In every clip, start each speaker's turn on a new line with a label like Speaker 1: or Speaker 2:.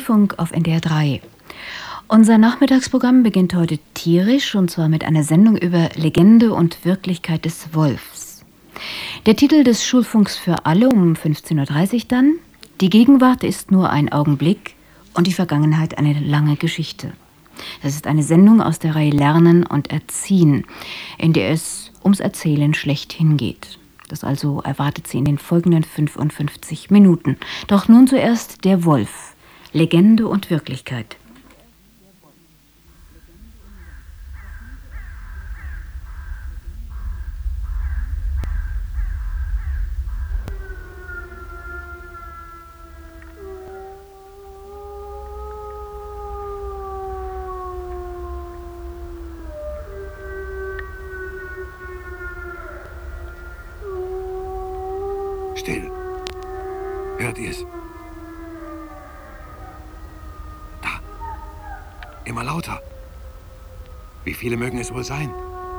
Speaker 1: Schulfunk auf NDR 3. Unser Nachmittagsprogramm beginnt heute tierisch, und zwar mit einer Sendung über Legende und Wirklichkeit des Wolfs. Der Titel des Schulfunks für alle um 15:30 Uhr dann: Die Gegenwart ist nur ein Augenblick und die Vergangenheit eine lange Geschichte. Das ist eine Sendung aus der Reihe Lernen und Erziehen, in der es ums Erzählen schlechthin geht. Das also erwartet Sie in den folgenden 55 Minuten. Doch nun zuerst der Wolf. Legende und Wirklichkeit.
Speaker 2: Still. Hört ihr es? Da. Immer lauter. Wie viele mögen es wohl sein?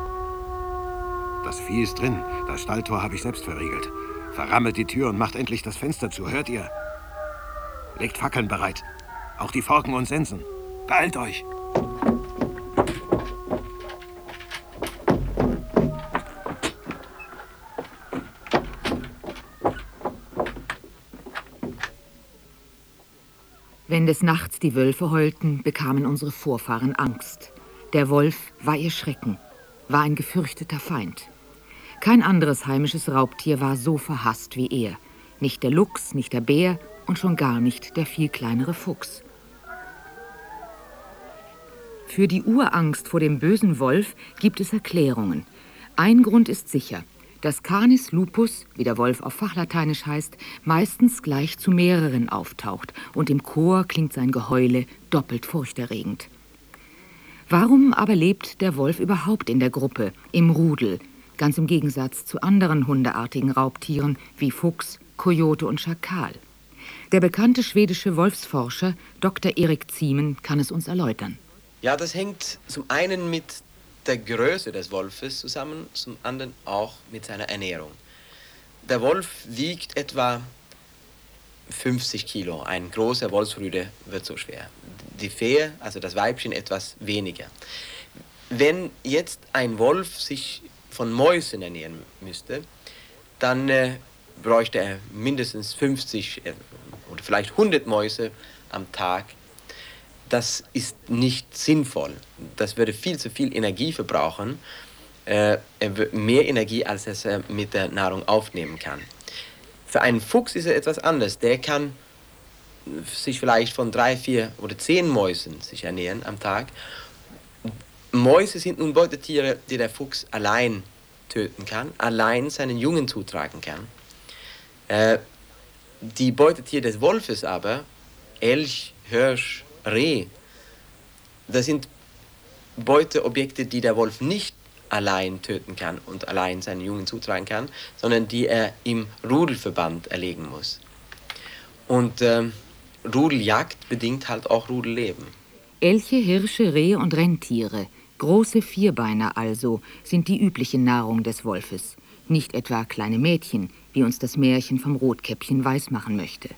Speaker 2: Das Vieh ist drin. Das Stalltor habe ich selbst verriegelt. Verrammelt die Tür und macht endlich das Fenster zu. Hört ihr? Legt Fackeln bereit. Auch die Forken und Sensen. Beeilt euch.
Speaker 3: Wenn des Nachts die Wölfe heulten, bekamen unsere Vorfahren Angst. Der Wolf war ihr Schrecken, war ein gefürchteter Feind. Kein anderes heimisches Raubtier war so verhasst wie er. Nicht der Luchs, nicht der Bär und schon gar nicht der viel kleinere Fuchs. Für die Urangst vor dem bösen Wolf gibt es Erklärungen. Ein Grund ist sicher: dass Canis lupus, wie der Wolf auf Fachlateinisch heißt, meistens gleich zu mehreren auftaucht und im Chor klingt sein Geheule doppelt furchterregend. Warum aber lebt der Wolf überhaupt in der Gruppe, im Rudel, ganz im Gegensatz zu anderen hundeartigen Raubtieren wie Fuchs, Kojote und Schakal? Der bekannte schwedische Wolfsforscher Dr. Erik Ziemen kann es uns erläutern.
Speaker 4: Ja, das hängt zum einen mit der Größe des Wolfes zusammen, zum anderen auch mit seiner Ernährung. Der Wolf wiegt etwa 50 Kilo. Ein großer Wolfsrüde wird so schwer. Die Fee, also das Weibchen, etwas weniger. Wenn jetzt ein Wolf sich von Mäusen ernähren müsste, dann bräuchte er mindestens 50 oder vielleicht 100 Mäuse am Tag. Das ist nicht sinnvoll. Das würde viel zu viel Energie verbrauchen. Mehr Energie, als er mit der Nahrung aufnehmen kann. Für einen Fuchs ist es etwas anders. Der kann sich vielleicht von 3, 4 oder 10 Mäusen sich ernähren am Tag. Mäuse sind nun Beutetiere, die der Fuchs allein töten kann, allein seinen Jungen zutragen kann. Die Beutetiere des Wolfes aber, Elch, Hirsch, Reh, das sind Beuteobjekte, die der Wolf nicht allein töten kann und allein seinen Jungen zutragen kann, sondern die er im Rudelverband erlegen muss. Und Rudeljagd bedingt halt auch Rudelleben.
Speaker 3: Elche, Hirsche, Rehe und Renntiere, große Vierbeiner also, sind die übliche Nahrung des Wolfes. Nicht etwa kleine Mädchen, wie uns das Märchen vom Rotkäppchen weismachen möchte.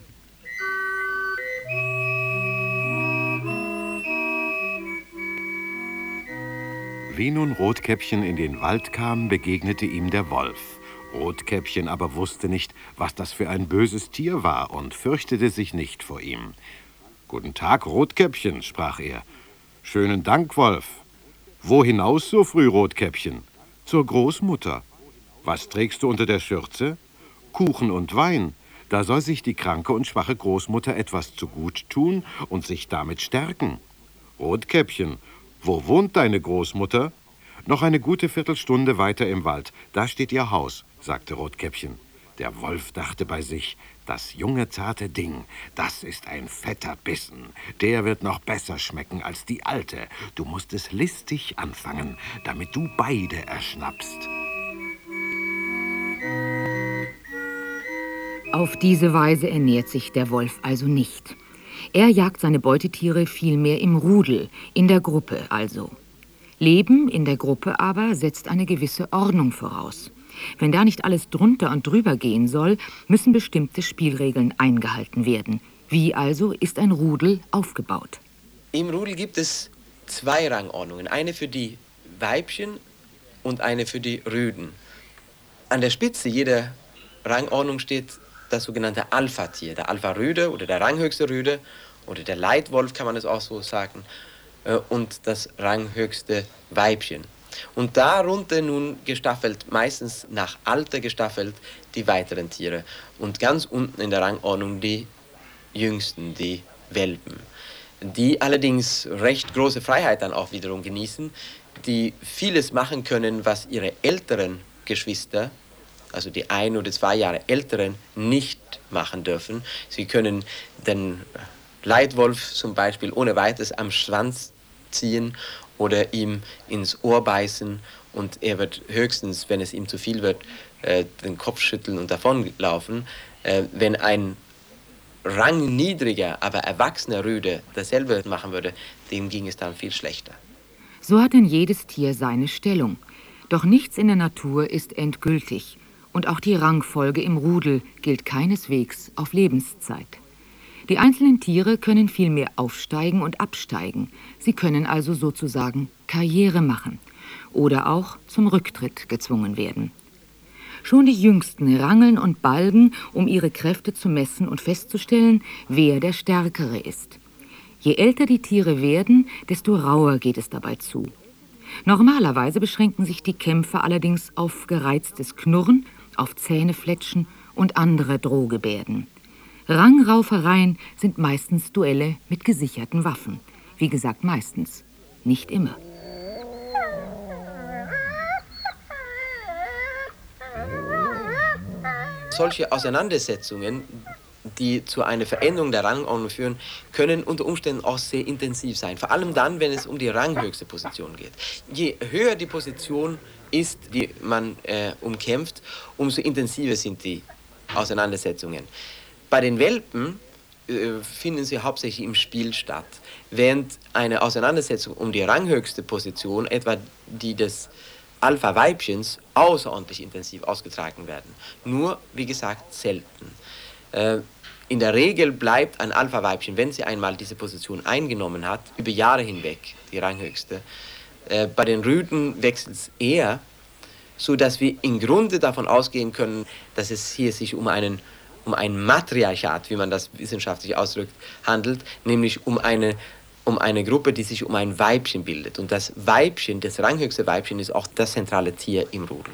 Speaker 2: Wie nun Rotkäppchen in den Wald kam, begegnete ihm der Wolf. Rotkäppchen aber wusste nicht, was das für ein böses Tier war und fürchtete sich nicht vor ihm. »Guten Tag, Rotkäppchen«, sprach er. »Schönen Dank, Wolf. Wo hinaus so früh, Rotkäppchen?« »Zur Großmutter.« »Was trägst du unter der Schürze?« »Kuchen und Wein. Da soll sich die kranke und schwache Großmutter etwas zugut tun und sich damit stärken.« »Rotkäppchen, wo wohnt deine Großmutter?« »Noch eine gute Viertelstunde weiter im Wald. Da steht ihr Haus«, sagte Rotkäppchen. Der Wolf dachte bei sich: Das junge, zarte Ding, das ist ein fetter Bissen. Der wird noch besser schmecken als die alte. Du musst es listig anfangen, damit du beide erschnappst.
Speaker 3: Auf diese Weise ernährt sich der Wolf also nicht. Er jagt seine Beutetiere vielmehr im Rudel, in der Gruppe also. Leben in der Gruppe aber setzt eine gewisse Ordnung voraus. Wenn da nicht alles drunter und drüber gehen soll, müssen bestimmte Spielregeln eingehalten werden. Wie also ist ein Rudel aufgebaut?
Speaker 4: Im Rudel gibt es 2 Rangordnungen, eine für die Weibchen und eine für die Rüden. An der Spitze jeder Rangordnung steht das sogenannte Alpha-Tier, der Alpha-Rüde oder der ranghöchste Rüde oder der Leitwolf, kann man es auch so sagen, und das ranghöchste Weibchen. Und darunter nun gestaffelt, meistens nach Alter gestaffelt, die weiteren Tiere. Und ganz unten in der Rangordnung die Jüngsten, die Welpen, die allerdings recht große Freiheit dann auch wiederum genießen, die vieles machen können, was ihre älteren Geschwister, also die 1 oder 2 Jahre älteren, nicht machen dürfen. Sie können den Leitwolf zum Beispiel ohne weiteres am Schwanz ziehen oder ihm ins Ohr beißen und er wird höchstens, wenn es ihm zu viel wird, den Kopf schütteln und davonlaufen. Wenn ein rangniedriger, aber erwachsener Rüde dasselbe machen würde, dem ging es dann viel schlechter.
Speaker 3: So hat denn jedes Tier seine Stellung. Doch nichts in der Natur ist endgültig. Und auch die Rangfolge im Rudel gilt keineswegs auf Lebenszeit. Die einzelnen Tiere können vielmehr aufsteigen und absteigen. Sie können also sozusagen Karriere machen oder auch zum Rücktritt gezwungen werden. Schon die Jüngsten rangeln und balgen, um ihre Kräfte zu messen und festzustellen, wer der Stärkere ist. Je älter die Tiere werden, desto rauer geht es dabei zu. Normalerweise beschränken sich die Kämpfe allerdings auf gereiztes Knurren, auf Zähnefletschen und andere Drohgebärden. Rangraufereien sind meistens Duelle mit gesicherten Waffen. Wie gesagt, meistens, nicht immer.
Speaker 4: Solche Auseinandersetzungen, die zu einer Veränderung der Rangordnung führen, können unter Umständen auch sehr intensiv sein. Vor allem dann, wenn es um die ranghöchste Position geht. Je höher die Position ist, die man umkämpft, umso intensiver sind die Auseinandersetzungen. Bei den Welpen finden sie hauptsächlich im Spiel statt, während eine Auseinandersetzung um die ranghöchste Position, etwa die des Alpha-Weibchens, außerordentlich intensiv ausgetragen werden. Nur, wie gesagt, selten. In der Regel bleibt ein Alpha-Weibchen, wenn sie einmal diese Position eingenommen hat, über Jahre hinweg die ranghöchste. Bei den Rüden wechselt es eher, sodass wir im Grunde davon ausgehen können, dass es hier sich um ein Matriarchat, wie man das wissenschaftlich ausdrückt, handelt, nämlich um eine Gruppe, die sich um ein Weibchen bildet. Und das Weibchen, das ranghöchste Weibchen, ist auch das zentrale Tier im Rudel.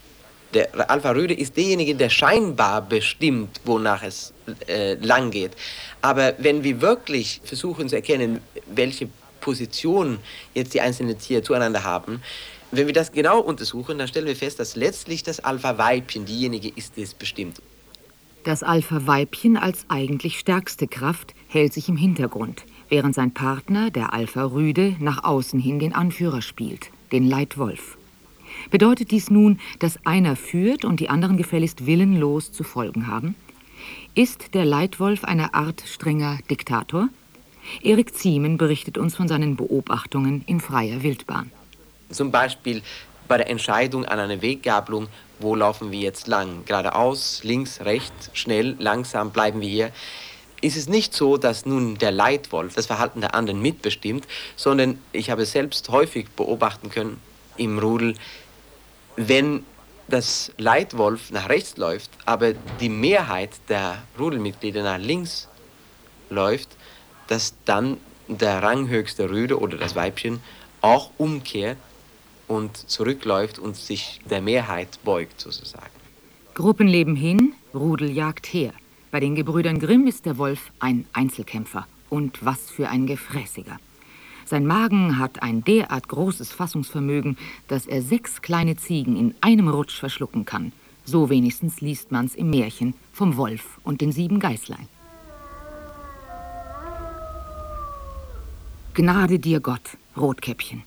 Speaker 4: Der Alpha-Rüde ist derjenige, der scheinbar bestimmt, wonach es lang geht. Aber wenn wir wirklich versuchen zu erkennen, welche Position jetzt die einzelnen Tiere zueinander haben, wenn wir das genau untersuchen, dann stellen wir fest, dass letztlich das Alpha-Weibchen diejenige ist, die es bestimmt.
Speaker 3: Das Alpha-Weibchen als eigentlich stärkste Kraft hält sich im Hintergrund, während sein Partner, der Alpha-Rüde, nach außen hin den Anführer spielt, den Leitwolf. Bedeutet dies nun, dass einer führt und die anderen gefälligst willenlos zu folgen haben? Ist der Leitwolf eine Art strenger Diktator? Erik Ziemen berichtet uns von seinen Beobachtungen in freier Wildbahn.
Speaker 4: Zum Beispiel bei der Entscheidung an einer Weggabelung, wo laufen wir jetzt lang? Geradeaus, links, rechts, schnell, langsam, bleiben wir hier? Ist es nicht so, dass nun der Leitwolf das Verhalten der anderen mitbestimmt, sondern ich habe es selbst häufig beobachten können im Rudel, wenn das Leitwolf nach rechts läuft, aber die Mehrheit der Rudelmitglieder nach links läuft, dass dann der ranghöchste Rüde oder das Weibchen auch umkehrt und zurückläuft und sich der Mehrheit beugt, sozusagen.
Speaker 3: Gruppenleben hin, Rudeljagd her. Bei den Gebrüdern Grimm ist der Wolf ein Einzelkämpfer. Und was für ein Gefräßiger. Sein Magen hat ein derart großes Fassungsvermögen, dass er 6 kleine Ziegen in einem Rutsch verschlucken kann. So wenigstens liest man's im Märchen vom Wolf und den 7 Geißlein. Gnade dir Gott, Rotkäppchen.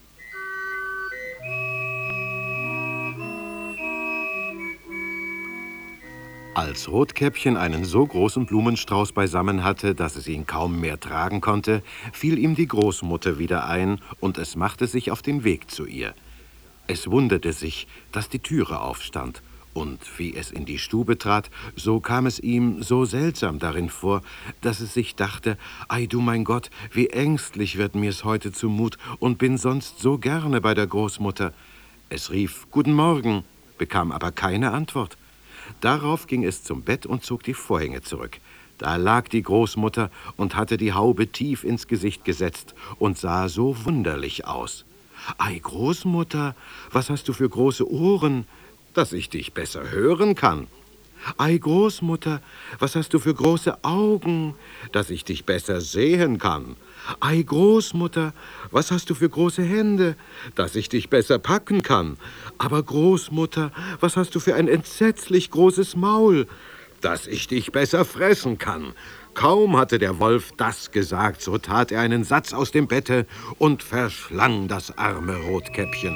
Speaker 2: Als Rotkäppchen einen so großen Blumenstrauß beisammen hatte, dass es ihn kaum mehr tragen konnte, fiel ihm die Großmutter wieder ein und es machte sich auf den Weg zu ihr. Es wunderte sich, dass die Türe aufstand Und wie es in die Stube trat, so kam es ihm so seltsam darin vor, dass es sich dachte, »Ei, du mein Gott, wie ängstlich wird mir's heute zumut und bin sonst so gerne bei der Großmutter.« Es rief »Guten Morgen«, bekam aber keine Antwort. Darauf ging es zum Bett und zog die Vorhänge zurück. Da lag die Großmutter und hatte die Haube tief ins Gesicht gesetzt und sah so wunderlich aus. »Ei, Großmutter, was hast du für große Ohren, dass ich dich besser hören kann? Ei, Großmutter, was hast du für große Augen, dass ich dich besser sehen kann? Ei, Großmutter, was hast du für große Hände, dass ich dich besser packen kann? Aber Großmutter, was hast du für ein entsetzlich großes Maul, dass ich dich besser fressen kann?« Kaum hatte der Wolf das gesagt, so tat er einen Satz aus dem Bette und verschlang das arme Rotkäppchen.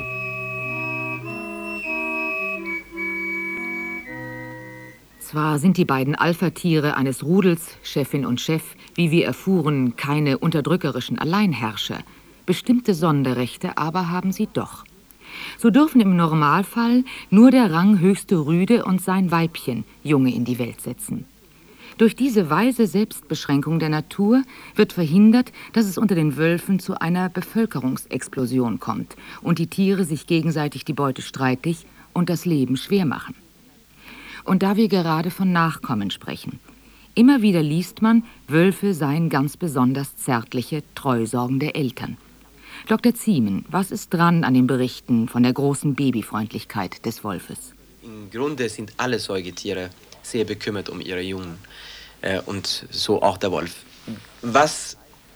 Speaker 3: Zwar sind die beiden Alpha-Tiere eines Rudels, Chefin und Chef, wie wir erfuhren, keine unterdrückerischen Alleinherrscher. Bestimmte Sonderrechte aber haben sie doch. So dürfen im Normalfall nur der ranghöchste Rüde und sein Weibchen Junge in die Welt setzen. Durch diese weise Selbstbeschränkung der Natur wird verhindert, dass es unter den Wölfen zu einer Bevölkerungsexplosion kommt und die Tiere sich gegenseitig die Beute streitig und das Leben schwer machen. Und da wir gerade von Nachkommen sprechen, immer wieder liest man, Wölfe seien ganz besonders zärtliche, treusorgende Eltern. Dr. Ziemen, was ist dran an den Berichten von der großen Babyfreundlichkeit des Wolfes?
Speaker 4: Im Grunde sind alle Säugetiere sehr bekümmert um ihre Jungen und so auch der Wolf. Was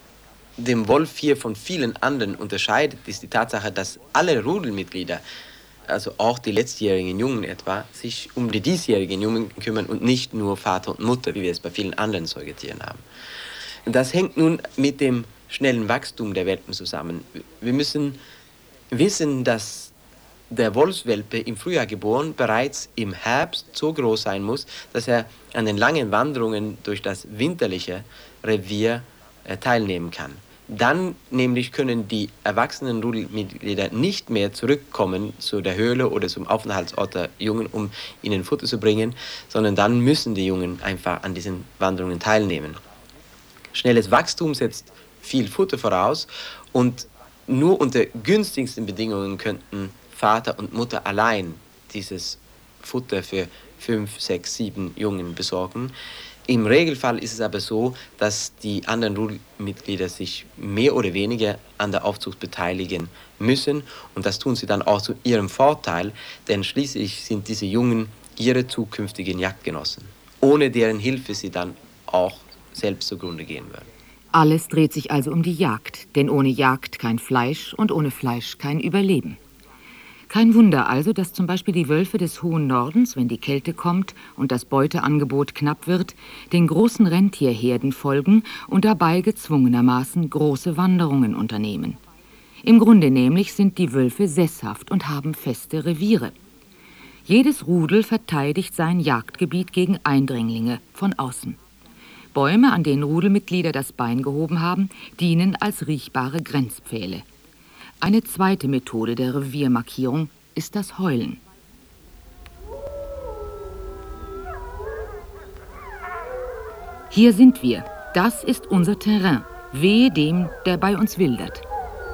Speaker 4: den Wolf hier von vielen anderen unterscheidet, ist die Tatsache, dass alle Rudelmitglieder, also auch die letztjährigen Jungen etwa, sich um die diesjährigen Jungen kümmern und nicht nur Vater und Mutter, wie wir es bei vielen anderen Säugetieren haben. Und das hängt nun mit dem schnellen Wachstum der Welpen zusammen. Wir müssen wissen, dass der Wolfswelpe im Frühjahr geboren bereits im Herbst so groß sein muss, dass er an den langen Wanderungen durch das winterliche Revier teilnehmen kann. Dann nämlich können die erwachsenen Rudelmitglieder nicht mehr zurückkommen zu der Höhle oder zum Aufenthaltsort der Jungen, um ihnen Futter zu bringen, sondern dann müssen die Jungen einfach an diesen Wanderungen teilnehmen. Schnelles Wachstum setzt viel Futter voraus und nur unter günstigsten Bedingungen könnten Vater und Mutter allein dieses Futter für 5, 6, 7 Jungen besorgen. Im Regelfall ist es aber so, dass die anderen Rudelmitglieder sich mehr oder weniger an der Aufzucht beteiligen müssen. Und das tun sie dann auch zu ihrem Vorteil, denn schließlich sind diese Jungen ihre zukünftigen Jagdgenossen, ohne deren Hilfe sie dann auch selbst zugrunde gehen würden.
Speaker 3: Alles dreht sich also um die Jagd, denn ohne Jagd kein Fleisch und ohne Fleisch kein Überleben. Kein Wunder also, dass zum Beispiel die Wölfe des hohen Nordens, wenn die Kälte kommt und das Beuteangebot knapp wird, den großen Rentierherden folgen und dabei gezwungenermaßen große Wanderungen unternehmen. Im Grunde nämlich sind die Wölfe sesshaft und haben feste Reviere. Jedes Rudel verteidigt sein Jagdgebiet gegen Eindringlinge von außen. Bäume, an denen Rudelmitglieder das Bein gehoben haben, dienen als riechbare Grenzpfähle. Eine zweite Methode der Reviermarkierung ist das Heulen. Hier sind wir. Das ist unser Terrain. Wehe dem, der bei uns wildert.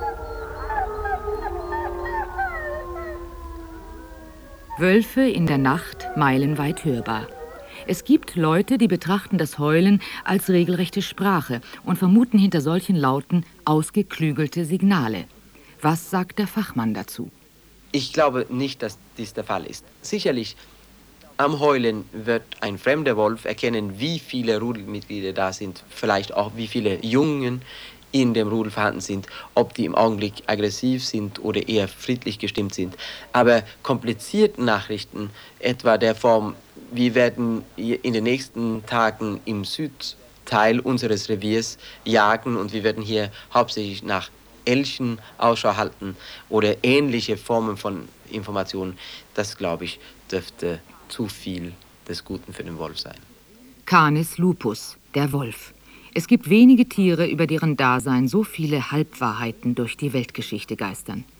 Speaker 3: Wölfe in der Nacht meilenweit hörbar. Es gibt Leute, die betrachten das Heulen als regelrechte Sprache und vermuten hinter solchen Lauten ausgeklügelte Signale. Was sagt der Fachmann dazu?
Speaker 4: Ich glaube nicht, dass dies der Fall ist. Sicherlich, am Heulen wird ein fremder Wolf erkennen, wie viele Rudelmitglieder da sind, vielleicht auch wie viele Jungen in dem Rudel vorhanden sind, ob die im Augenblick aggressiv sind oder eher friedlich gestimmt sind. Aber komplizierte Nachrichten, etwa der Form, wir werden in den nächsten Tagen im Südteil unseres Reviers jagen und wir werden hier hauptsächlich nach Elchen Ausschau halten oder ähnliche Formen von Informationen, das, glaube ich, dürfte zu viel des Guten für den Wolf sein.
Speaker 3: Canis lupus, der Wolf. Es gibt wenige Tiere, über deren Dasein so viele Halbwahrheiten durch die Weltgeschichte geistern.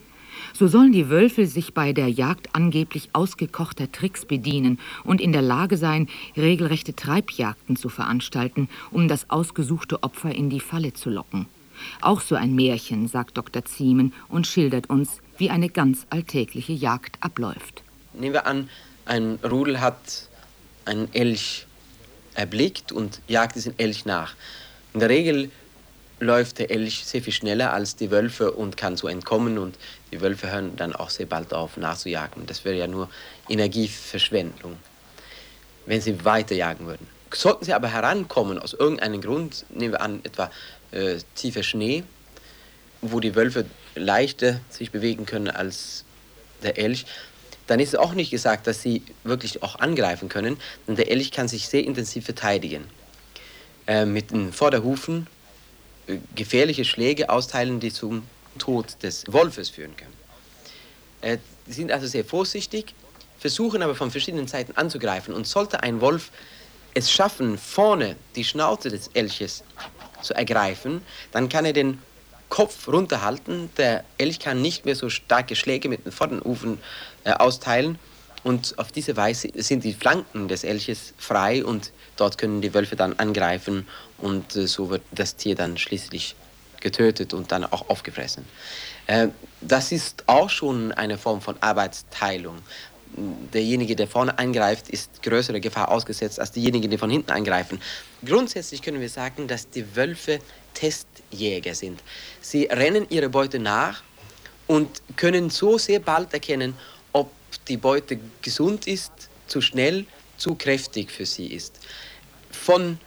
Speaker 3: So sollen die Wölfe sich bei der Jagd angeblich ausgekochter Tricks bedienen und in der Lage sein, regelrechte Treibjagden zu veranstalten, um das ausgesuchte Opfer in die Falle zu locken. Auch so ein Märchen, sagt Dr. Ziemen und schildert uns, wie eine ganz alltägliche Jagd abläuft.
Speaker 4: Nehmen wir an, ein Rudel hat einen Elch erblickt und jagt diesen Elch nach. In der Regel läuft der Elch sehr viel schneller als die Wölfe und kann so entkommen, und die Wölfe hören dann auch sehr bald auf nachzujagen. Das wäre ja nur Energieverschwendung, wenn sie weiterjagen würden. Sollten sie aber herankommen aus irgendeinem Grund, nehmen wir an etwa tiefer Schnee, wo die Wölfe leichter sich bewegen können als der Elch, dann ist es auch nicht gesagt, dass sie wirklich auch angreifen können, denn der Elch kann sich sehr intensiv verteidigen. Mit den Vorderhufen gefährliche Schläge austeilen, die zum Tod des Wolfes führen können. Sie sind also sehr vorsichtig, versuchen aber von verschiedenen Seiten anzugreifen. Und sollte ein Wolf es schaffen, vorne die Schnauze des Elches zu ergreifen, dann kann er den Kopf runterhalten. Der Elch kann nicht mehr so starke Schläge mit den Vorderhufen austeilen. Und auf diese Weise sind die Flanken des Elches frei und dort können die Wölfe dann angreifen und so wird das Tier dann schließlich getötet und dann auch aufgefressen. Das ist auch schon eine Form von Arbeitsteilung. Derjenige, der vorne eingreift, ist größere Gefahr ausgesetzt als diejenigen, die von hinten eingreifen. Grundsätzlich können wir sagen, dass die Wölfe Testjäger sind. Sie rennen ihre Beute nach und können so sehr bald erkennen, ob die Beute gesund ist, zu schnell, zu kräftig für sie ist. Von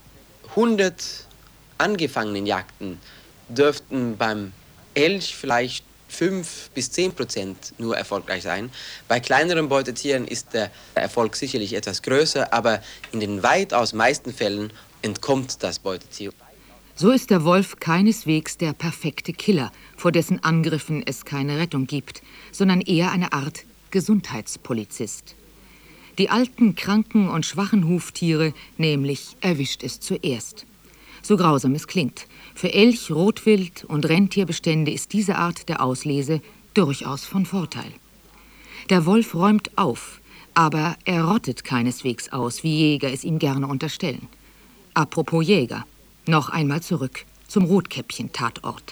Speaker 4: 100 angefangenen Jagden dürften beim Elch vielleicht 5 bis 10% nur erfolgreich sein. Bei kleineren Beutetieren ist der Erfolg sicherlich etwas größer, aber in den weitaus meisten Fällen entkommt das Beutetier.
Speaker 3: So ist der Wolf keineswegs der perfekte Killer, vor dessen Angriffen es keine Rettung gibt, sondern eher eine Art Gesundheitspolizist. Die alten, kranken und schwachen Huftiere nämlich erwischt es zuerst. So grausam es klingt, für Elch, Rotwild und Renntierbestände ist diese Art der Auslese durchaus von Vorteil. Der Wolf räumt auf, aber er rottet keineswegs aus, wie Jäger es ihm gerne unterstellen. Apropos Jäger, noch einmal zurück zum Rotkäppchen-Tatort.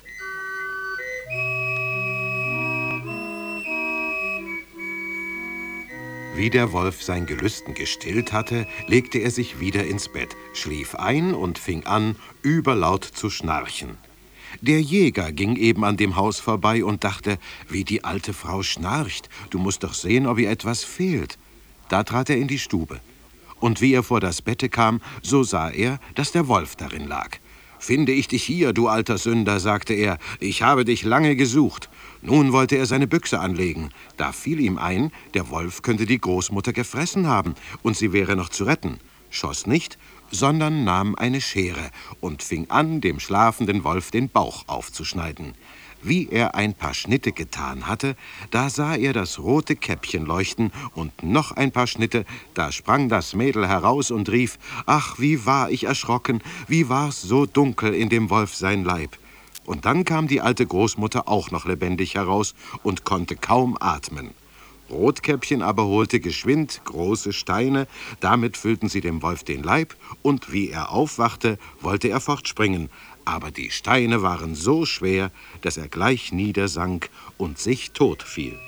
Speaker 2: Wie der Wolf sein Gelüsten gestillt hatte, legte er sich wieder ins Bett, schlief ein und fing an, überlaut zu schnarchen. Der Jäger ging eben an dem Haus vorbei und dachte, wie die alte Frau schnarcht, du musst doch sehen, ob ihr etwas fehlt. Da trat er in die Stube. Und wie er vor das Bette kam, so sah er, dass der Wolf darin lag. »Finde ich dich hier, du alter Sünder«, sagte er, »ich habe dich lange gesucht.« Nun wollte er seine Büchse anlegen. Da fiel ihm ein, der Wolf könnte die Großmutter gefressen haben und sie wäre noch zu retten. Schoss nicht, sondern nahm eine Schere und fing an, dem schlafenden Wolf den Bauch aufzuschneiden. Wie er ein paar Schnitte getan hatte, da sah er das rote Käppchen leuchten und noch ein paar Schnitte, da sprang das Mädel heraus und rief, »Ach, wie war ich erschrocken, wie war's so dunkel in dem Wolf sein Leib!« Und dann kam die alte Großmutter auch noch lebendig heraus und konnte kaum atmen. Rotkäppchen aber holte geschwind große Steine, damit füllten sie dem Wolf den Leib, und wie er aufwachte, wollte er fortspringen. Aber die Steine waren so schwer, dass er gleich niedersank und sich tot fiel.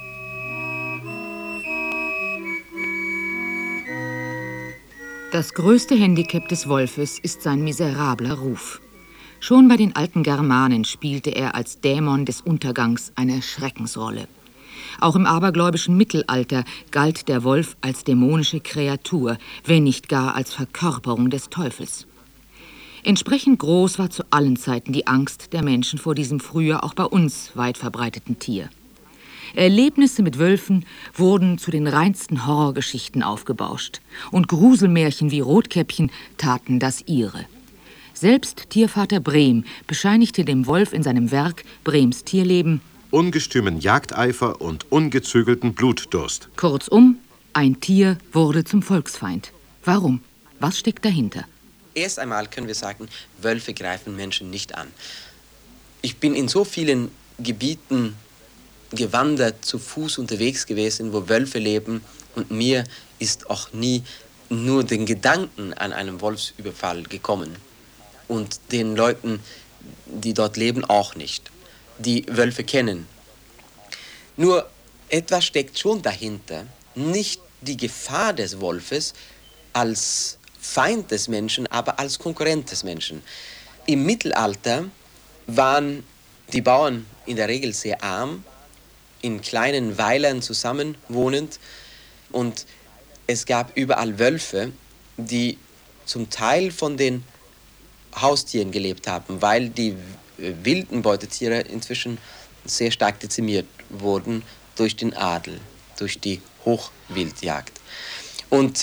Speaker 3: Das größte Handicap des Wolfes ist sein miserabler Ruf. Schon bei den alten Germanen spielte er als Dämon des Untergangs eine Schreckensrolle. Auch im abergläubischen Mittelalter galt der Wolf als dämonische Kreatur, wenn nicht gar als Verkörperung des Teufels. Entsprechend groß war zu allen Zeiten die Angst der Menschen vor diesem früher auch bei uns weit verbreiteten Tier. Erlebnisse mit Wölfen wurden zu den reinsten Horrorgeschichten aufgebauscht und Gruselmärchen wie Rotkäppchen taten das ihre. Selbst Tiervater Brehm bescheinigte dem Wolf in seinem Werk Brehms Tierleben
Speaker 2: ungestümen Jagdeifer und ungezügelten Blutdurst.
Speaker 3: Kurzum, ein Tier wurde zum Volksfeind. Warum? Was steckt dahinter?
Speaker 4: Erst einmal können wir sagen, Wölfe greifen Menschen nicht an. Ich bin in so vielen Gebieten gewandert, zu Fuß unterwegs gewesen, wo Wölfe leben. Und mir ist auch nie nur den Gedanken an einen Wolfsüberfall gekommen. Und den Leuten, die dort leben, auch nicht. Die Wölfe kennen. Nur etwas steckt schon dahinter. Nicht die Gefahr des Wolfes als Feind des Menschen, aber als Konkurrent des Menschen. Im Mittelalter waren die Bauern in der Regel sehr arm, in kleinen Weilern zusammenwohnend, und es gab überall Wölfe, die zum Teil von den Haustieren gelebt haben, weil die wilden Beutetiere inzwischen sehr stark dezimiert wurden durch den Adel, durch die Hochwildjagd. Und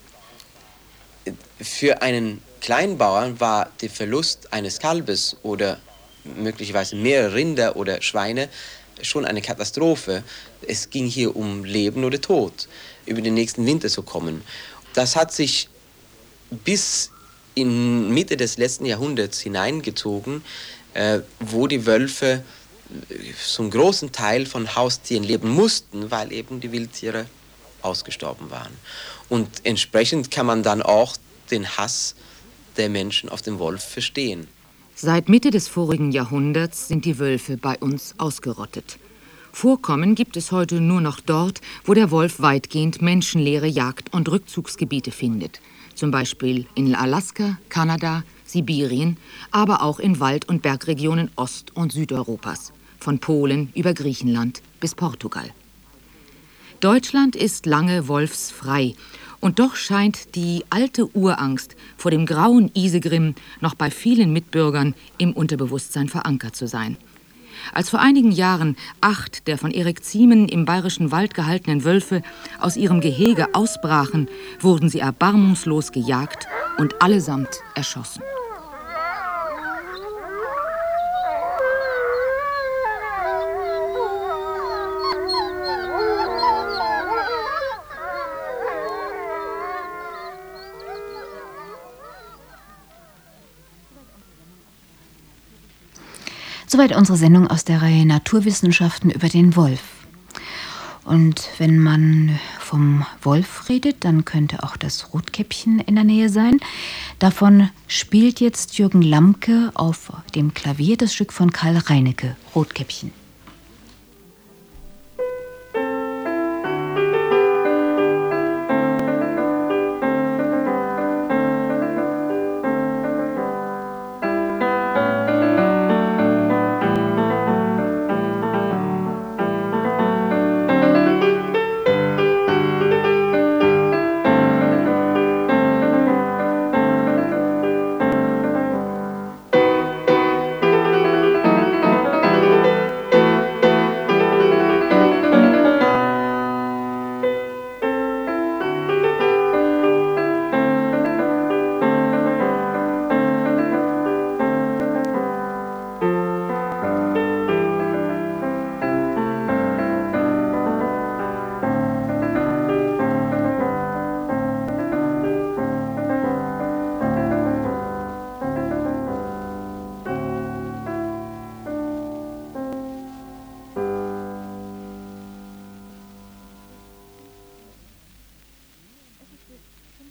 Speaker 4: für einen Kleinbauern war der Verlust eines Kalbes oder möglicherweise mehrere Rinder oder Schweine schon eine Katastrophe. Es ging hier um Leben oder Tod, über den nächsten Winter zu kommen. Das hat sich bis in Mitte des letzten Jahrhunderts hineingezogen, wo die Wölfe zum großen Teil von Haustieren leben mussten, weil eben die Wildtiere ausgestorben waren. Und entsprechend kann man dann auch den Hass der Menschen auf den Wolf verstehen.
Speaker 3: Seit Mitte des vorigen Jahrhunderts sind die Wölfe bei uns ausgerottet. Vorkommen gibt es heute nur noch dort, wo der Wolf weitgehend menschenleere Jagd- und Rückzugsgebiete findet. Zum Beispiel in Alaska, Kanada, Sibirien, aber auch in Wald- und Bergregionen Ost- und Südeuropas, von Polen über Griechenland bis Portugal. Deutschland ist lange wolfsfrei, und doch scheint die alte Urangst vor dem grauen Isegrim noch bei vielen Mitbürgern im Unterbewusstsein verankert zu sein. Als vor einigen Jahren 8 der von Erik Ziemen im Bayerischen Wald gehaltenen Wölfe aus ihrem Gehege ausbrachen, wurden sie erbarmungslos gejagt und allesamt erschossen.
Speaker 1: Soweit unsere Sendung aus der Reihe Naturwissenschaften über den Wolf. Und wenn man vom Wolf redet, dann könnte auch das Rotkäppchen in der Nähe sein. Davon spielt jetzt Jürgen Lamke auf dem Klavier das Stück von Karl Reinecke, Rotkäppchen.